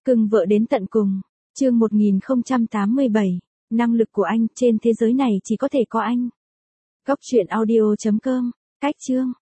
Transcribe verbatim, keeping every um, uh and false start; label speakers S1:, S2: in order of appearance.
S1: Cưng vợ đến tận cùng. Chương một nghìn không trăm tám mươi bảy. Năng lực của anh, trên thế giới này chỉ có thể có anh. Góc truyện audio chấm com. Cách chương.